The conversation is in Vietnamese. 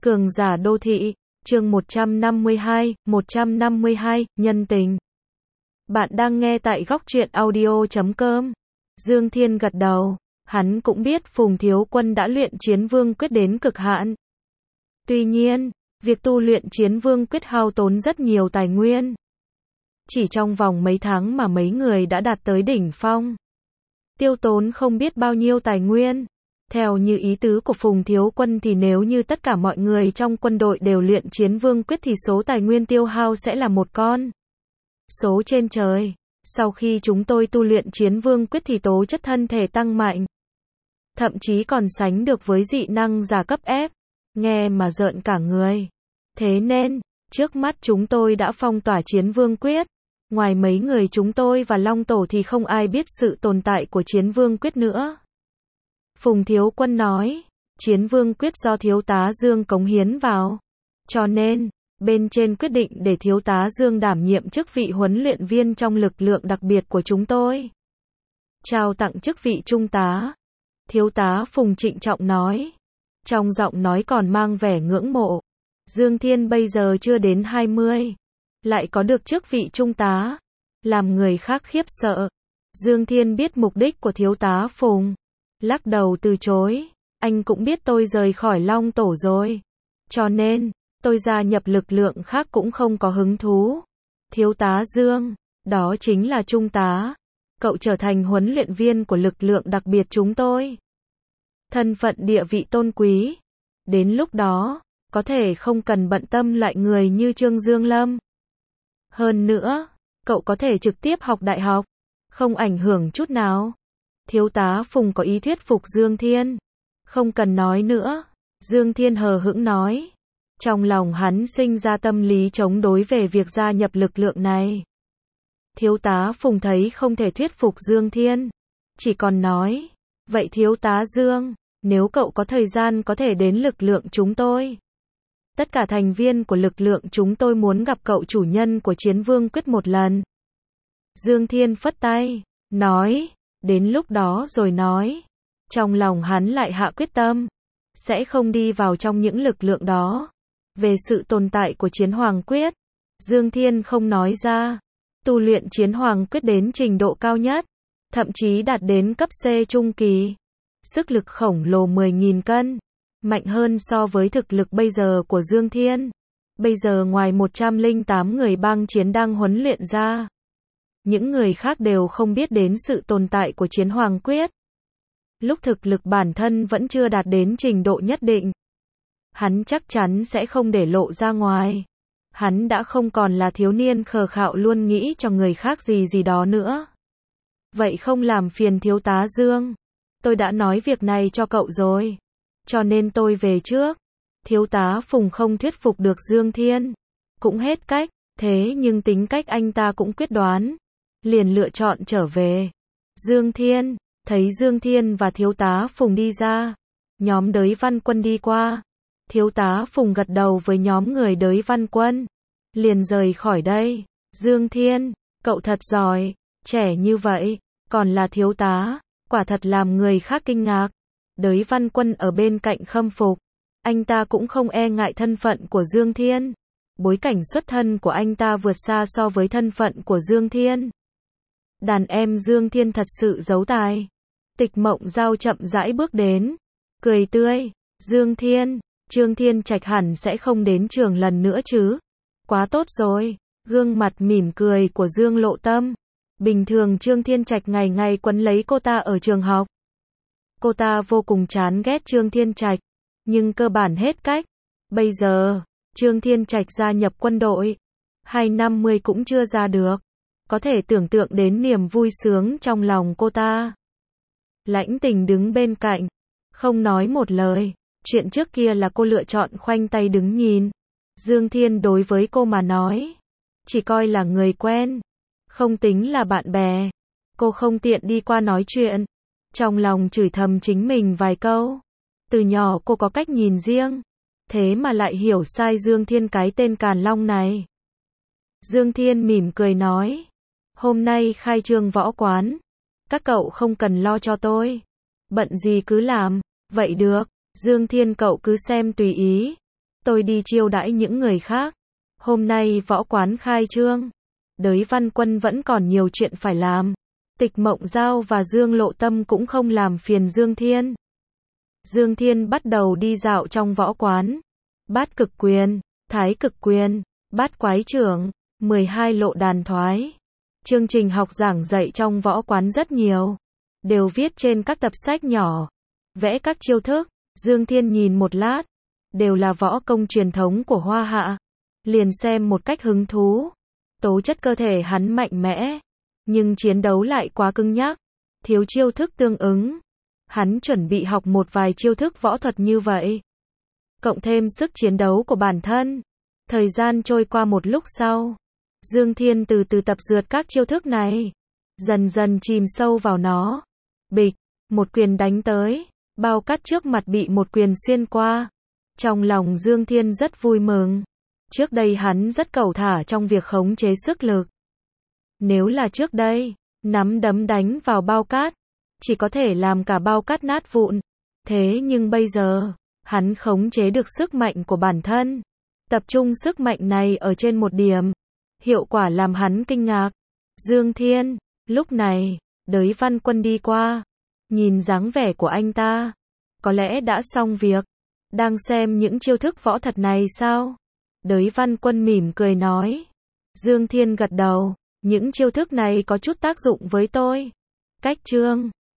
Cường giả đô thị, chương 152, nhân tình. Bạn đang nghe tại góc truyện audio.com. Dương Thiên gật đầu, hắn cũng biết Phùng Thiếu Quân đã luyện Chiến Vương Quyết đến cực hạn. Tuy nhiên, việc tu luyện Chiến Vương Quyết hao tốn rất nhiều tài nguyên. Chỉ trong vòng mấy tháng mà mấy người đã đạt tới đỉnh phong. Tiêu tốn không biết bao nhiêu tài nguyên. Theo như ý tứ của Phùng Thiếu Quân thì nếu như tất cả mọi người trong quân đội đều luyện Chiến Vương Quyết thì số tài nguyên tiêu hao sẽ là một con số trên trời. Sau khi chúng tôi tu luyện Chiến Vương Quyết thì tố chất thân thể tăng mạnh. Thậm chí còn sánh được với dị năng giả cấp F. Nghe mà rợn cả người. Thế nên, trước mắt chúng tôi đã phong tỏa Chiến Vương Quyết. Ngoài mấy người chúng tôi và Long Tổ thì không ai biết sự tồn tại của Chiến Vương Quyết nữa. Phùng Thiếu Quân nói, Chiến Vương Quyết do Thiếu tá Dương cống hiến vào. Cho nên, bên trên quyết định để Thiếu tá Dương đảm nhiệm chức vị huấn luyện viên trong lực lượng đặc biệt của chúng tôi. Trao tặng chức vị trung tá. Thiếu tá Phùng trịnh trọng nói. Trong giọng nói còn mang vẻ ngưỡng mộ. Dương Thiên bây giờ chưa đến 20. Lại có được chức vị trung tá. Làm người khác khiếp sợ. Dương Thiên biết mục đích của Thiếu tá Phùng. Lắc đầu từ chối. Anh cũng biết tôi rời khỏi Long Tổ rồi. Cho nên, tôi gia nhập lực lượng khác cũng không có hứng thú. Thiếu tá Dương, đó chính là trung tá. Cậu trở thành huấn luyện viên của lực lượng đặc biệt chúng tôi. Thân phận địa vị tôn quý. Đến lúc đó, có thể không cần bận tâm loại người như Trương Dương Lâm. Hơn nữa, cậu có thể trực tiếp học đại học. Không ảnh hưởng chút nào. Thiếu tá Phùng có ý thuyết phục Dương Thiên. Không cần nói nữa. Dương Thiên hờ hững nói. Trong lòng hắn sinh ra tâm lý chống đối về việc gia nhập lực lượng này. Thiếu tá Phùng thấy không thể thuyết phục Dương Thiên. Chỉ còn nói. Vậy Thiếu tá Dương, nếu cậu có thời gian có thể đến lực lượng chúng tôi. Tất cả thành viên của lực lượng chúng tôi muốn gặp cậu chủ nhân của Chiến Vương Quyết một lần. Dương Thiên phất tay. Nói. Đến lúc đó rồi nói. Trong lòng hắn lại hạ quyết tâm. Sẽ không đi vào trong những lực lượng đó. Về sự tồn tại của Chiến Hoàng Quyết. Dương Thiên không nói ra. Tu luyện Chiến Hoàng Quyết đến trình độ cao nhất. Thậm chí đạt đến cấp C trung kỳ. Sức lực khổng lồ 10.000 cân. Mạnh hơn so với thực lực bây giờ của Dương Thiên. Bây giờ ngoài 108 người bang chiến đang huấn luyện ra. Những người khác đều không biết đến sự tồn tại của Chiến Hoàng Quyết. Lúc thực lực bản thân vẫn chưa đạt đến trình độ nhất định. Hắn chắc chắn sẽ không để lộ ra ngoài. Hắn đã không còn là thiếu niên khờ khạo luôn nghĩ cho người khác gì đó nữa. Vậy không làm phiền Thiếu tá Dương. Tôi đã nói việc này cho cậu rồi. Cho nên tôi về trước. Thiếu tá Phùng không thuyết phục được Dương Thiên. Cũng hết cách. Thế nhưng tính cách anh ta cũng quyết đoán. Liền lựa chọn trở về. Dương Thiên, thấy Dương Thiên và Thiếu tá Phùng đi ra. Nhóm Đới Văn Quân đi qua. Thiếu tá Phùng gật đầu với nhóm người Đới Văn Quân. Liền rời khỏi đây. Dương Thiên, cậu thật giỏi. Trẻ như vậy, còn là thiếu tá. Quả thật làm người khác kinh ngạc. Đới Văn Quân ở bên cạnh khâm phục. Anh ta cũng không e ngại thân phận của Dương Thiên. Bối cảnh xuất thân của anh ta vượt xa so với thân phận của Dương Thiên. Đàn em Dương Thiên thật sự giấu tài. Tịch Mộng Giao chậm rãi bước đến. Cười tươi. Dương Thiên, Trương Thiên Trạch hẳn sẽ không đến trường lần nữa chứ. Quá tốt rồi. Gương mặt mỉm cười của Dương Lộ Tâm. Bình thường Trương Thiên Trạch ngày ngày quấn lấy cô ta ở trường học. Cô ta vô cùng chán ghét Trương Thiên Trạch. Nhưng cơ bản hết cách. Bây giờ, Trương Thiên Trạch gia nhập quân đội. 250 cũng chưa ra được. Có thể tưởng tượng đến niềm vui sướng trong lòng cô ta. Lãnh Tình đứng bên cạnh. Không nói một lời. Chuyện trước kia là cô lựa chọn khoanh tay đứng nhìn. Dương Thiên đối với cô mà nói. Chỉ coi là người quen. Không tính là bạn bè. Cô không tiện đi qua nói chuyện. Trong lòng chửi thầm chính mình vài câu. Từ nhỏ cô có cách nhìn riêng. Thế mà lại hiểu sai Dương Thiên cái tên Càn Long này. Dương Thiên mỉm cười nói. Hôm nay khai trương võ quán. Các cậu không cần lo cho tôi. Bận gì cứ làm. Vậy được. Dương Thiên cậu cứ xem tùy ý. tôi đi chiêu đãi những người khác. Hôm nay võ quán khai trương. Đới Văn Quân vẫn còn nhiều chuyện phải làm. Tịch Mộng Giao và Dương Lộ Tâm cũng không làm phiền Dương Thiên. Dương Thiên bắt đầu đi dạo trong võ quán. Bát cực quyền, thái cực quyền, bát quái trưởng, 12 lộ đàn thoái. Chương trình học giảng dạy trong võ quán rất nhiều. Đều viết trên các tập sách nhỏ. Vẽ các chiêu thức. Dương Thiên nhìn một lát. Đều là võ công truyền thống của Hoa Hạ. Liền xem một cách hứng thú. Tố chất cơ thể hắn mạnh mẽ. Nhưng chiến đấu lại quá cứng nhắc. Thiếu chiêu thức tương ứng. Hắn chuẩn bị học một vài chiêu thức võ thuật như vậy. Cộng thêm sức chiến đấu của bản thân. Thời gian trôi qua một lúc sau. Dương Thiên từ từ tập dượt các chiêu thức này. Dần dần chìm sâu vào nó. Bịch, một quyền đánh tới. Bao cát trước mặt bị một quyền xuyên qua. Trong lòng Dương Thiên rất vui mừng. Trước đây hắn rất cẩu thả trong việc khống chế sức lực. Nếu là trước đây, nắm đấm đánh vào bao cát, chỉ có thể làm cả bao cát nát vụn. Thế nhưng bây giờ, hắn khống chế được sức mạnh của bản thân. Tập trung sức mạnh này ở trên một điểm. Hiệu quả làm hắn kinh ngạc. Dương Thiên, lúc này, Đới Văn Quân đi qua. Nhìn dáng vẻ của anh ta. Có lẽ đã xong việc. Đang xem những chiêu thức võ thuật này sao? Đới Văn Quân mỉm cười nói. Dương Thiên gật đầu. Những chiêu thức này có chút tác dụng với tôi. Cách chương